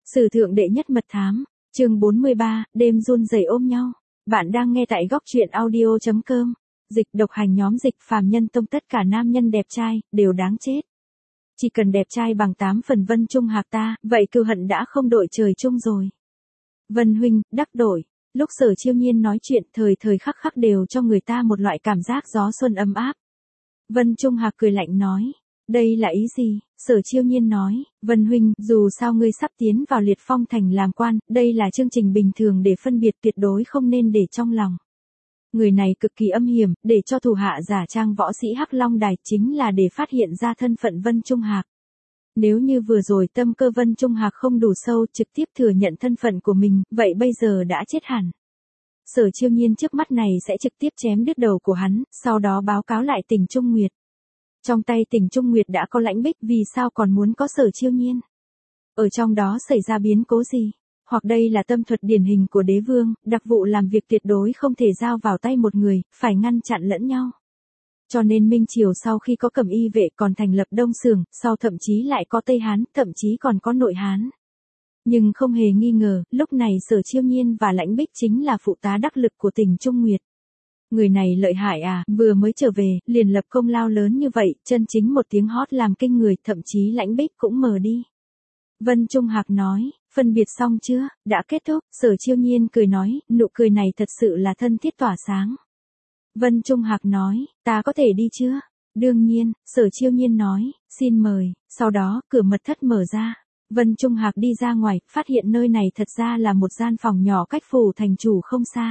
Sử thượng đệ nhất mật thám, chương 43, đêm run rẩy ôm nhau. Bạn đang nghe tại góc truyện audio.com. Dịch độc hành nhóm Dịch Phàm Nhân Tông, tất cả nam nhân đẹp trai, đều đáng chết. Chỉ cần đẹp trai bằng 8 phần Vân Trung Hạc ta, vậy cừu hận đã không đội trời chung rồi. Vân huynh, đắc đổi. Lúc Sở Chiêu Nhiên nói chuyện thời thời khắc khắc đều cho người ta một loại cảm giác gió xuân ấm áp. Vân Trung Hạc cười lạnh nói. Đây là ý gì? Sở Chiêu Nhiên nói, Vân huynh, dù sao ngươi sắp tiến vào Liệt Phong thành làm quan, đây là chương trình bình thường để phân biệt, tuyệt đối không nên để trong lòng. Người này cực kỳ âm hiểm, để cho thủ hạ giả trang võ sĩ Hắc Long Đài chính là để phát hiện ra thân phận Vân Trung Hạc. Nếu như vừa rồi tâm cơ Vân Trung Hạc không đủ sâu trực tiếp thừa nhận thân phận của mình, vậy bây giờ đã chết hẳn. Sở Chiêu Nhiên trước mắt này sẽ trực tiếp chém đứt đầu của hắn, sau đó báo cáo lại Tỉnh Trung Nguyệt. Trong tay Tỉnh Trung Nguyệt đã có Lãnh Bích, vì sao còn muốn có Sở Chiêu Nhiên? Ở trong đó xảy ra biến cố gì? Hoặc đây là tâm thuật điển hình của đế vương, đặc vụ làm việc tuyệt đối không thể giao vào tay một người, phải ngăn chặn lẫn nhau. Cho nên Minh Triều sau khi có Cẩm Y vệ còn thành lập Đông Xưởng, sau thậm chí lại có Tây Hán, thậm chí còn có Nội Hán. Nhưng không hề nghi ngờ, lúc này Sở Chiêu Nhiên và Lãnh Bích chính là phụ tá đắc lực của Tỉnh Trung Nguyệt. Người này lợi hại à, vừa mới trở về, liền lập công lao lớn như vậy, chân chính một tiếng hót làm kinh người, thậm chí Lãnh Bích cũng mờ đi. Vân Trung Hạc nói, phân biệt xong chưa, đã kết thúc, Sở Chiêu Nhiên cười nói, nụ cười này thật sự là thân thiết tỏa sáng. Vân Trung Hạc nói, ta có thể đi chưa? Đương nhiên, Sở Chiêu Nhiên nói, xin mời, sau đó, cửa mật thất mở ra. Vân Trung Hạc đi ra ngoài, phát hiện nơi này thật ra là một gian phòng nhỏ cách phủ thành chủ không xa.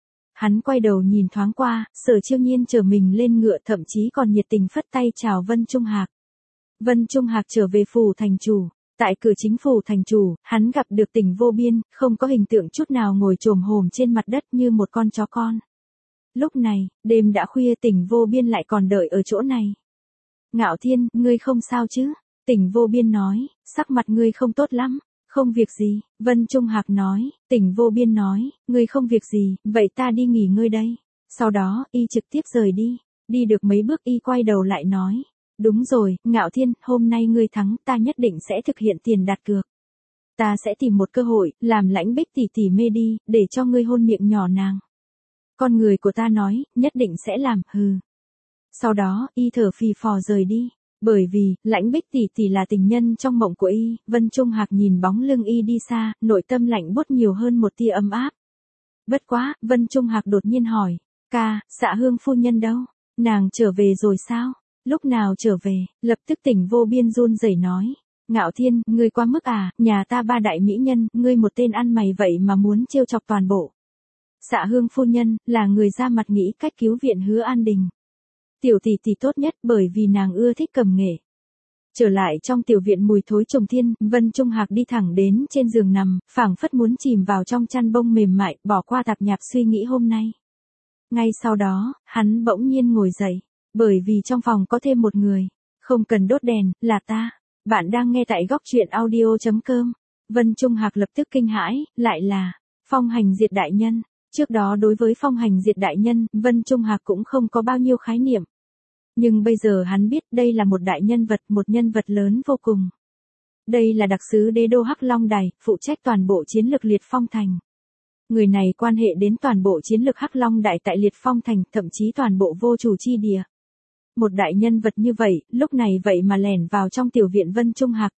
Hắn quay đầu nhìn thoáng qua, Sở Chiêu Nhiên chở mình lên ngựa, thậm chí còn nhiệt tình phất tay chào Vân Trung Hạc. Vân Trung Hạc trở về phủ thành chủ. Tại cửa chính phủ thành chủ, hắn gặp được Tỉnh Vô Biên, không có hình tượng chút nào, ngồi chồm hổm trên mặt đất như một con chó con. Lúc này, đêm đã khuya, Tỉnh Vô Biên lại còn đợi ở chỗ này. Ngạo Thiên, ngươi không sao chứ? Tỉnh Vô Biên nói, sắc mặt ngươi không tốt lắm. Không việc gì, Vân Trung Hạc nói. Tỉnh Vô Biên nói, ngươi không việc gì, vậy ta đi nghỉ ngơi đây. Sau đó, y trực tiếp rời đi. Đi được mấy bước y quay đầu lại nói. Đúng rồi, Ngạo Thiên, hôm nay ngươi thắng, ta nhất định sẽ thực hiện tiền đặt cược. Ta sẽ tìm một cơ hội, làm Lãnh Bích tỷ tỷ mê đi, để cho ngươi hôn miệng nhỏ nàng. Con người của ta nói, nhất định sẽ làm, hừ. Sau đó, y thở phì phò rời đi. Bởi vì, Lãnh Bích tỷ tỷ là tình nhân trong mộng của y, Vân Trung Hạc nhìn bóng lưng y đi xa, nội tâm lạnh buốt nhiều hơn một tia ấm áp. Bất quá, Vân Trung Hạc đột nhiên hỏi, ca, Dạ Hương phu nhân đâu? Nàng trở về rồi sao? Lúc nào trở về? Lập tức Tỉnh Vô Biên run rẩy nói. Ngạo Thiên, ngươi quá mức à, nhà ta ba đại mỹ nhân, ngươi một tên ăn mày vậy mà muốn trêu chọc toàn bộ. Dạ Hương phu nhân, là người ra mặt nghĩ cách cứu viện Hứa An Đình. Tiểu tỷ tỷ tốt nhất bởi vì nàng ưa thích cầm nghệ. Trở lại trong tiểu viện mùi thối trùng thiên, Vân Trung Hạc đi thẳng đến trên giường nằm, phảng phất muốn chìm vào trong chăn bông mềm mại, bỏ qua tạp nhạp suy nghĩ hôm nay. Ngay sau đó, hắn bỗng nhiên ngồi dậy. Bởi vì trong phòng có thêm một người. Không cần đốt đèn, là ta. Bạn đang nghe tại góc truyện audio.com. Vân Trung Hạc lập tức kinh hãi, lại là Phong Hành Diệt đại nhân. Trước đó đối với Phong Hành Diệt đại nhân, Vân Trung Hạc cũng không có bao nhiêu khái niệm. Nhưng bây giờ hắn biết đây là một đại nhân vật, một nhân vật lớn vô cùng. Đây là đặc sứ đế đô Hắc Long Đài, phụ trách toàn bộ chiến lược Liệt Phong thành. Người này quan hệ đến toàn bộ chiến lược Hắc Long Đại tại Liệt Phong thành, thậm chí toàn bộ vô chủ chi địa. Một đại nhân vật như vậy, lúc này vậy mà lẻn vào trong tiểu viện Vân Trung Hạc,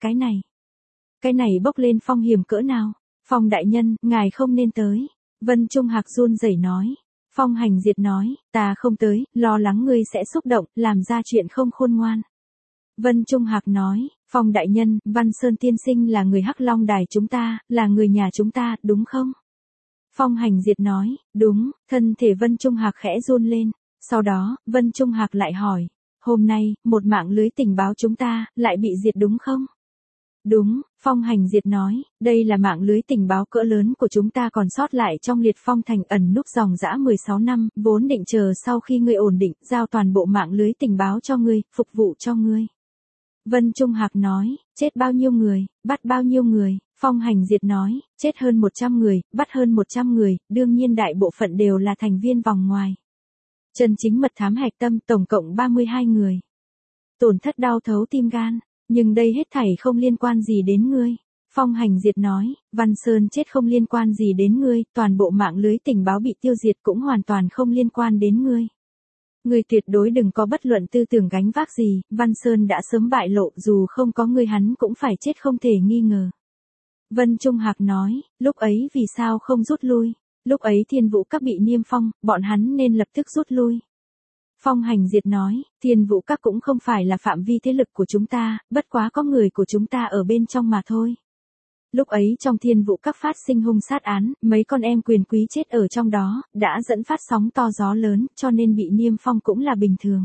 cái này bốc lên phong hiểm cỡ nào? Phong đại nhân, ngài không nên tới. Vân Trung Hạc run rẩy nói. Phong Hành Diệt nói, ta không tới, lo lắng ngươi sẽ xúc động, làm ra chuyện không khôn ngoan. Vân Trung Hạc nói, Phong đại nhân, Văn Sơn tiên sinh là người Hắc Long Đài chúng ta, là người nhà chúng ta, đúng không? Phong Hành Diệt nói, đúng, thân thể Vân Trung Hạc khẽ run lên. Sau đó, Vân Trung Hạc lại hỏi, hôm nay, một mạng lưới tình báo chúng ta, lại bị diệt đúng không? Đúng, Phong Hành Diệt nói, đây là mạng lưới tình báo cỡ lớn của chúng ta còn sót lại trong Liệt Phong thành, ẩn núp dòng dã 16 năm, vốn định chờ sau khi ngươi ổn định, giao toàn bộ mạng lưới tình báo cho ngươi, phục vụ cho ngươi. Vân Trung Hạc nói, chết bao nhiêu người, bắt bao nhiêu người? Phong Hành Diệt nói, chết hơn 100 người, bắt hơn 100 người, đương nhiên đại bộ phận đều là thành viên vòng ngoài. Chân chính mật thám hạch tâm tổng cộng 32 người. Tổn thất đau thấu tim gan, nhưng đây hết thảy không liên quan gì đến ngươi. Phong Hành Diệt nói, Văn Sơn chết không liên quan gì đến ngươi, toàn bộ mạng lưới tình báo bị tiêu diệt cũng hoàn toàn không liên quan đến ngươi. Ngươi tuyệt đối đừng có bất luận tư tưởng gánh vác gì, Văn Sơn đã sớm bại lộ, dù không có ngươi hắn cũng phải chết không thể nghi ngờ. Vân Trung Hạc nói, lúc ấy vì sao không rút lui, lúc ấy Thiên Vũ Các bị niêm phong, bọn hắn nên lập tức rút lui. Phong Hành Diệt nói, Thiên Vũ Các cũng không phải là phạm vi thế lực của chúng ta, bất quá có người của chúng ta ở bên trong mà thôi. Lúc ấy trong Thiên Vũ Các phát sinh hung sát án, mấy con em quyền quý chết ở trong đó, đã dẫn phát sóng to gió lớn, cho nên bị niêm phong cũng là bình thường.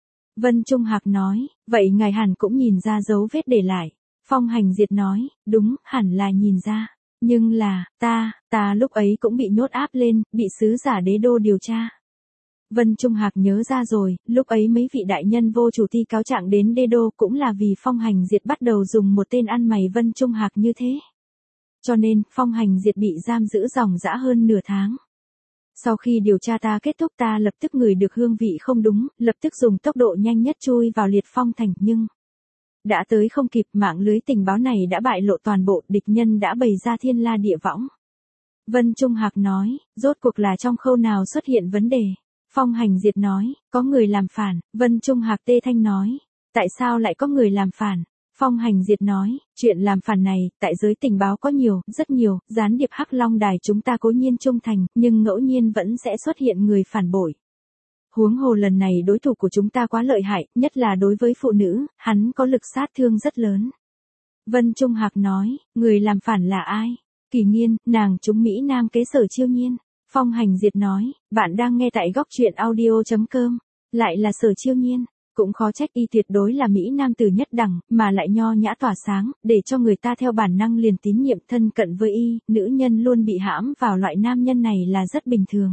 Vân Trung Hạc nói, vậy ngài hẳn cũng nhìn ra dấu vết để lại. Phong Hành Diệt nói, đúng, hẳn là nhìn ra. Nhưng là, ta lúc ấy cũng bị nhốt áp lên, bị sứ giả đế đô điều tra. Vân Trung Hạc nhớ ra rồi, lúc ấy mấy vị đại nhân vô chủ ti cáo trạng đến đế đô cũng là vì Phong Hành Diệt bắt đầu dùng một tên ăn mày Vân Trung Hạc như thế. Cho nên, Phong Hành Diệt bị giam giữ dòng dã hơn nửa tháng. Sau khi điều tra ta kết thúc ta lập tức ngửi được hương vị không đúng, lập tức dùng tốc độ nhanh nhất chui vào Liệt Phong thành, nhưng đã tới không kịp, mạng lưới tình báo này đã bại lộ toàn bộ, địch nhân đã bày ra thiên la địa võng. Vân Trung Hạc nói, rốt cuộc là trong khâu nào xuất hiện vấn đề. Phong Hành Diệt nói, có người làm phản. Vân Trung Hạc tê thanh nói, tại sao lại có người làm phản? Phong Hành Diệt nói, chuyện làm phản này, tại giới tình báo có nhiều, rất nhiều, gián điệp Hắc Long Đài chúng ta cố nhiên trung thành, nhưng ngẫu nhiên vẫn sẽ xuất hiện người phản bội. Huống hồ lần này đối thủ của chúng ta quá lợi hại, nhất là đối với phụ nữ, hắn có lực sát thương rất lớn. Vân Trung Hạc nói, người làm phản là ai? Kỳ Nghiên, nàng trúng Mỹ Nam kế Sở Chiêu Nhiên. Phong Hành Diệt nói, bạn đang nghe tại góc truyện audio.com, lại là Sở Chiêu Nhiên, cũng khó trách y tuyệt đối là Mỹ Nam tử nhất đẳng, mà lại nho nhã tỏa sáng, để cho người ta theo bản năng liền tín nhiệm thân cận với y, nữ nhân luôn bị hãm vào loại nam nhân này là rất bình thường.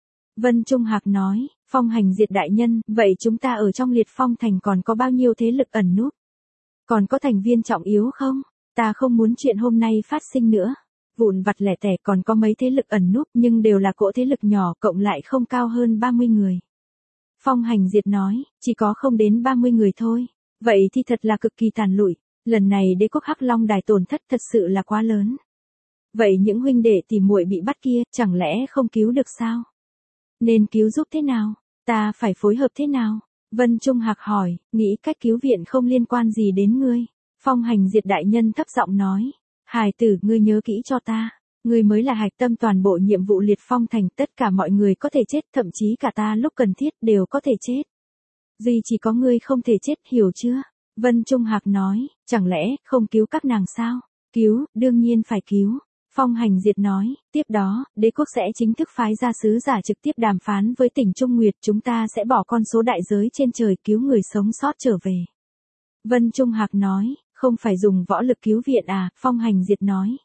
Vân Trung Hạc nói, Phong Hành Diệt đại nhân, vậy chúng ta ở trong Liệt Phong thành còn có bao nhiêu thế lực ẩn núp? Còn có thành viên trọng yếu không? Ta không muốn chuyện hôm nay phát sinh nữa. Vụn vặt lẻ tẻ còn có mấy thế lực ẩn núp nhưng đều là cỗ thế lực nhỏ cộng lại không cao hơn 30 người. Phong Hành Diệt nói, chỉ có không đến 30 người thôi. Vậy thì thật là cực kỳ tàn lụi. Lần này đế quốc Hắc Long Đài tổn thất thật sự là quá lớn. Vậy những huynh đệ tỉ muội bị bắt kia, chẳng lẽ không cứu được sao? Nên cứu giúp thế nào? Ta phải phối hợp thế nào? Vân Trung Hạc hỏi, nghĩ cách cứu viện không liên quan gì đến ngươi. Phong Hành Diệt đại nhân thấp giọng nói, hài tử, ngươi nhớ kỹ cho ta. Ngươi mới là hạch tâm toàn bộ nhiệm vụ Liệt Phong thành, tất cả mọi người có thể chết, thậm chí cả ta lúc cần thiết đều có thể chết. Duy chỉ có ngươi không thể chết, hiểu chưa? Vân Trung Hạc nói, chẳng lẽ không cứu các nàng sao? Cứu, đương nhiên phải cứu. Phong Hành Diệt nói, tiếp đó, đế quốc sẽ chính thức phái ra sứ giả trực tiếp đàm phán với tỉnh Trung Nguyệt, chúng ta sẽ bỏ con số đại giới trên trời cứu người sống sót trở về. Vân Trung Hạc nói, không phải dùng võ lực cứu viện à? Phong Hành Diệt nói.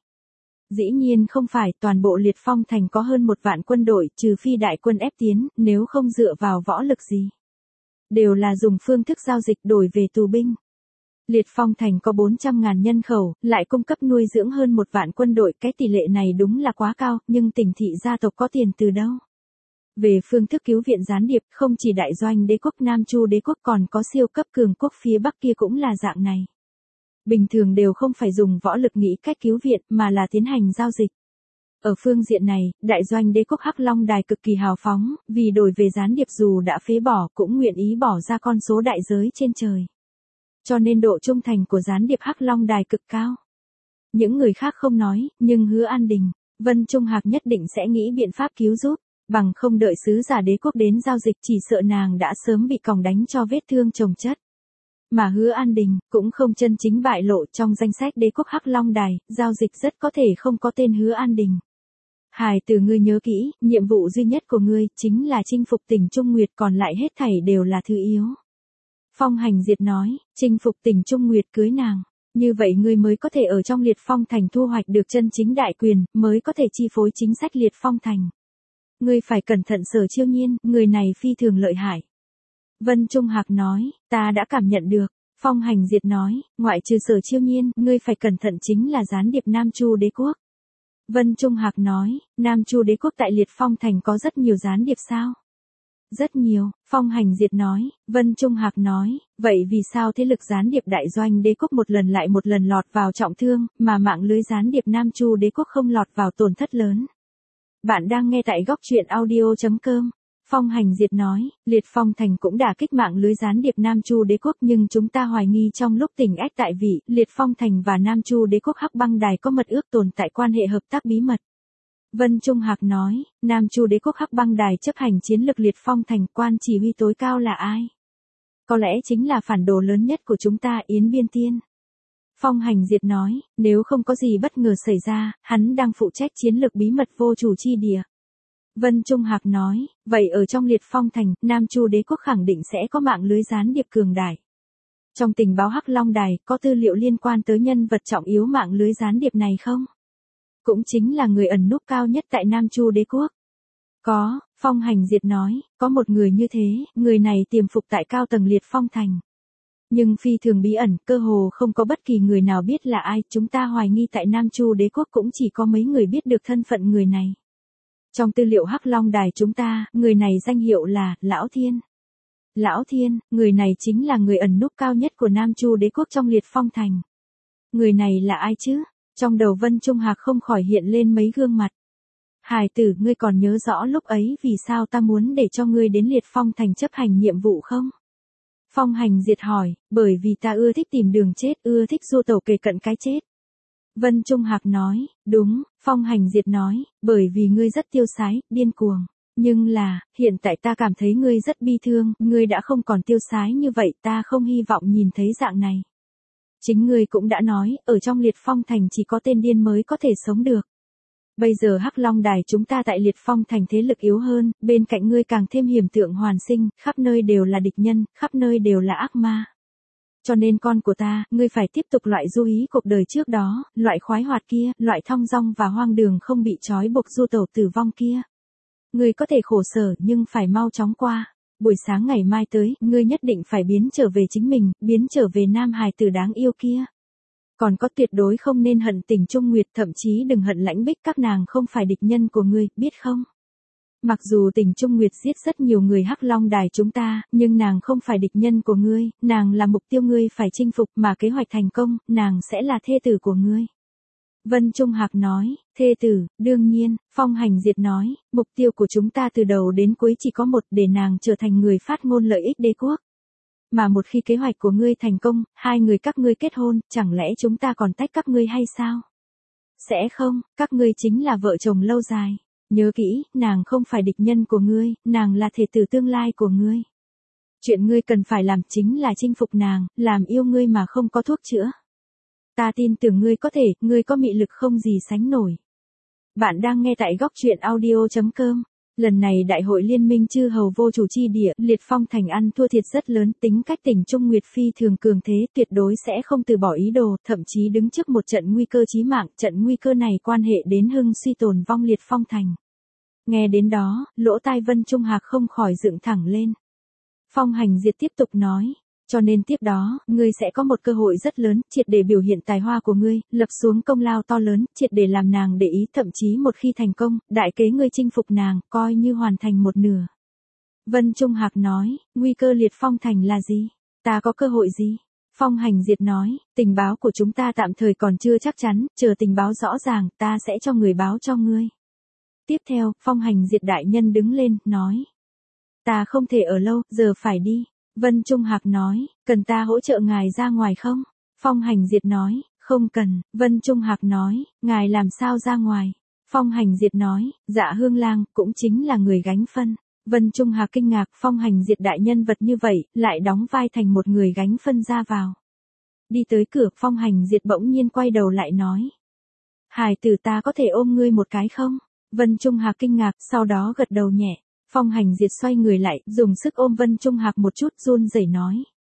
Dĩ nhiên không phải, toàn bộ Liệt Phong thành có hơn 1 vạn quân đội, trừ phi đại quân ép tiến, nếu không dựa vào võ lực gì. Đều là dùng phương thức giao dịch đổi về tù binh. Liệt Phong thành có 400.000 nhân khẩu, lại cung cấp nuôi dưỡng hơn 1 vạn quân đội, cái tỷ lệ này đúng là quá cao, nhưng tỉnh thị gia tộc có tiền từ đâu? Về phương thức cứu viện gián điệp, không chỉ đại doanh đế quốc Nam Chu đế quốc còn có siêu cấp cường quốc phía Bắc kia cũng là dạng này. Bình thường đều không phải dùng võ lực nghĩ cách cứu viện, mà là tiến hành giao dịch. Ở phương diện này, đại doanh đế quốc Hắc Long Đài cực kỳ hào phóng, vì đổi về gián điệp dù đã phế bỏ cũng nguyện ý bỏ ra con số đại giới trên trời. Cho nên độ trung thành của gián điệp Hắc Long Đài cực cao. Những người khác không nói, nhưng Hứa An Đình, Vân Trung Hạc nhất định sẽ nghĩ biện pháp cứu giúp, bằng không đợi sứ giả đế quốc đến giao dịch chỉ sợ nàng đã sớm bị còng đánh cho vết thương chồng chất. Mà Hứa An Đình cũng không chân chính bại lộ trong danh sách đế quốc Hắc Long Đài, giao dịch rất có thể không có tên Hứa An Đình. Hài tử, ngươi nhớ kỹ, nhiệm vụ duy nhất của ngươi chính là chinh phục tỉnh Trung Nguyệt, còn lại hết thảy đều là thứ yếu. Phong Hành Diệt nói, chinh phục tỉnh Trung Nguyệt cưới nàng, như vậy ngươi mới có thể ở trong Liệt Phong thành thu hoạch được chân chính đại quyền, mới có thể chi phối chính sách Liệt Phong thành. Ngươi phải cẩn thận Sở Chiêu Nhiên, người này phi thường lợi hại. Vân Trung Hạc nói, ta đã cảm nhận được. Phong Hành Diệt nói, ngoại trừ Sở Chiêu Nhiên, ngươi phải cẩn thận chính là gián điệp Nam Chu đế quốc. Vân Trung Hạc nói, Nam Chu đế quốc tại Liệt Phong thành có rất nhiều gián điệp sao? Rất nhiều, Phong Hành Diệt nói. Vân Trung Hạc nói, vậy vì sao thế lực gián điệp đại doanh đế quốc một lần lại một lần lọt vào trọng thương, mà mạng lưới gián điệp Nam Chu đế quốc không lọt vào tổn thất lớn? Bạn đang nghe tại góc truyện audio.com. Phong Hành Diệt nói, Liệt Phong Thành cũng đả kích mạng lưới gián điệp Nam Chu đế quốc, nhưng chúng ta hoài nghi trong lúc tình ách tại vị, Liệt Phong Thành và Nam Chu đế quốc Hắc Băng Đài có mật ước tồn tại quan hệ hợp tác bí mật. Vân Trung Hạc nói, Nam Chu đế quốc Hắc Băng Đài chấp hành chiến lược Liệt Phong Thành, quan chỉ huy tối cao là ai? Có lẽ chính là phản đồ lớn nhất của chúng ta, Yến Biên Tiên. Phong Hành Diệt nói, nếu không có gì bất ngờ xảy ra, hắn đang phụ trách chiến lược bí mật vô chủ chi địa. Vân Trung Hạc nói, vậy ở trong Liệt Phong Thành, Nam Chu đế quốc khẳng định sẽ có mạng lưới gián điệp cường đại. Trong tình báo Hắc Long Đài, có tư liệu liên quan tới nhân vật trọng yếu mạng lưới gián điệp này không? Cũng chính là người ẩn núp cao nhất tại Nam Chu đế quốc. Có, Phong Hành Diệt nói, có một người như thế, người này tiềm phục tại cao tầng Liệt Phong Thành. Nhưng phi thường bí ẩn, cơ hồ không có bất kỳ người nào biết là ai, chúng ta hoài nghi tại Nam Chu đế quốc cũng chỉ có mấy người biết được thân phận người này. Trong tư liệu Hắc Long Đài chúng ta, người này danh hiệu là Lão Thiên. Lão Thiên, người này chính là người ẩn núp cao nhất của Nam Chu đế quốc trong Liệt Phong Thành. Người này là ai chứ? Trong đầu Vân Trung Hạc không khỏi hiện lên mấy gương mặt. Hài tử, ngươi còn nhớ rõ lúc ấy vì sao ta muốn để cho ngươi đến Liệt Phong Thành chấp hành nhiệm vụ không? Phong Hành Diệt hỏi, bởi vì ta ưa thích tìm đường chết, ưa thích du tẩu kề cận cái chết. Vân Trung Hạc nói, đúng, Phong Hành Diệt nói, bởi vì ngươi rất tiêu sái, điên cuồng. Nhưng là, hiện tại ta cảm thấy ngươi rất bi thương, ngươi đã không còn tiêu sái như vậy, ta không hy vọng nhìn thấy dạng này. Chính ngươi cũng đã nói, ở trong Liệt Phong Thành chỉ có tên điên mới có thể sống được. Bây giờ Hắc Long Đài chúng ta tại Liệt Phong Thành thế lực yếu hơn, bên cạnh ngươi càng thêm hiểm tượng hoàn sinh, khắp nơi đều là địch nhân, khắp nơi đều là ác ma. Cho nên con của ta, ngươi phải tiếp tục loại du hí cuộc đời trước đó, loại khoái hoạt kia, loại thong dong và hoang đường không bị trói buộc du tẩu tử vong kia. Ngươi có thể khổ sở nhưng phải mau chóng qua. Buổi sáng ngày mai tới, ngươi nhất định phải biến trở về chính mình, biến trở về nam hài tử đáng yêu kia. Còn có tuyệt đối không nên hận Tình Trung Nguyệt, thậm chí đừng hận Lãnh Bích, các nàng không phải địch nhân của ngươi, biết không? Mặc dù Tình Trung Nguyệt giết rất nhiều người Hắc Long Đài chúng ta, nhưng nàng không phải địch nhân của ngươi, nàng là mục tiêu ngươi phải chinh phục, mà kế hoạch thành công, nàng sẽ là thê tử của ngươi. Vân Trung Hạc nói, thê tử, đương nhiên, Phong Hành Diệt nói, mục tiêu của chúng ta từ đầu đến cuối chỉ có một, để nàng trở thành người phát ngôn lợi ích đế quốc. Mà một khi kế hoạch của ngươi thành công, hai người các ngươi kết hôn, chẳng lẽ chúng ta còn tách các ngươi hay sao? Sẽ không, các ngươi chính là vợ chồng lâu dài. Nhớ kỹ, nàng không phải địch nhân của ngươi, nàng là thể tử tương lai của ngươi. Chuyện ngươi cần phải làm chính là chinh phục nàng, làm yêu ngươi mà không có thuốc chữa. Ta tin tưởng ngươi có thể, ngươi có mị lực không gì sánh nổi. Bạn đang nghe tại góc truyện audio.com. Lần này đại hội liên minh chư hầu vô chủ chi địa, Liệt Phong Thành ăn thua thiệt rất lớn, tính cách Tình Trung Nguyệt phi thường cường thế, tuyệt đối sẽ không từ bỏ ý đồ, thậm chí đứng trước một trận nguy cơ chí mạng, trận nguy cơ này quan hệ đến hưng suy tồn vong Liệt Phong Thành. Nghe đến đó, lỗ tai Vân Trung Hạc không khỏi dựng thẳng lên. Phong Hành Diệt tiếp tục nói. Cho nên tiếp đó, ngươi sẽ có một cơ hội rất lớn, triệt để biểu hiện tài hoa của ngươi, lập xuống công lao to lớn, triệt để làm nàng để ý, thậm chí một khi thành công, đại kế ngươi chinh phục nàng, coi như hoàn thành một nửa. Vân Trung Hạc nói, nguy cơ Liệt Phong Thành là gì? Ta có cơ hội gì? Phong Hành Diệt nói, tình báo của chúng ta tạm thời còn chưa chắc chắn, chờ tình báo rõ ràng, ta sẽ cho người báo cho ngươi. Tiếp theo, Phong Hành Diệt đại nhân đứng lên, nói. Ta không thể ở lâu, giờ phải đi. Vân Trung Hạc nói, cần ta hỗ trợ ngài ra ngoài không? Phong Hành Diệt nói, không cần. Vân Trung Hạc nói, ngài làm sao ra ngoài? Phong Hành Diệt nói, Dạ Hương Lang, cũng chính là người gánh phân. Vân Trung Hạc kinh ngạc, Phong Hành Diệt đại nhân vật như vậy, lại đóng vai thành một người gánh phân ra vào. Đi tới cửa, Phong Hành Diệt bỗng nhiên quay đầu lại nói. Hài tử, ta có thể ôm ngươi một cái không? Vân Trung Hạc kinh ngạc, sau đó gật đầu nhẹ. Phong Hành Diệt xoay người lại, dùng sức ôm Vân Trung Hạc một chút, run rẩy nói.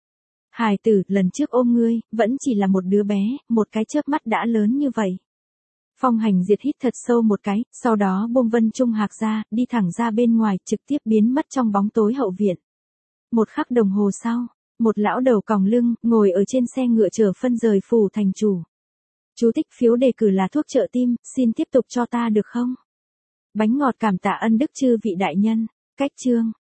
Hài tử, lần trước ôm ngươi, vẫn chỉ là một đứa bé, một cái chớp mắt đã lớn như vậy. Phong Hành Diệt hít thật sâu một cái, sau đó buông Vân Trung Hạc ra, đi thẳng ra bên ngoài, trực tiếp biến mất trong bóng tối hậu viện. Một khắc đồng hồ sau, một lão đầu còng lưng, ngồi ở trên xe ngựa chở phân rời phủ thành chủ. Chú thích phiếu đề cử là thuốc trợ tim, xin tiếp tục cho ta được không? Bánh ngọt cảm tạ ân đức chư vị đại nhân. Cách chương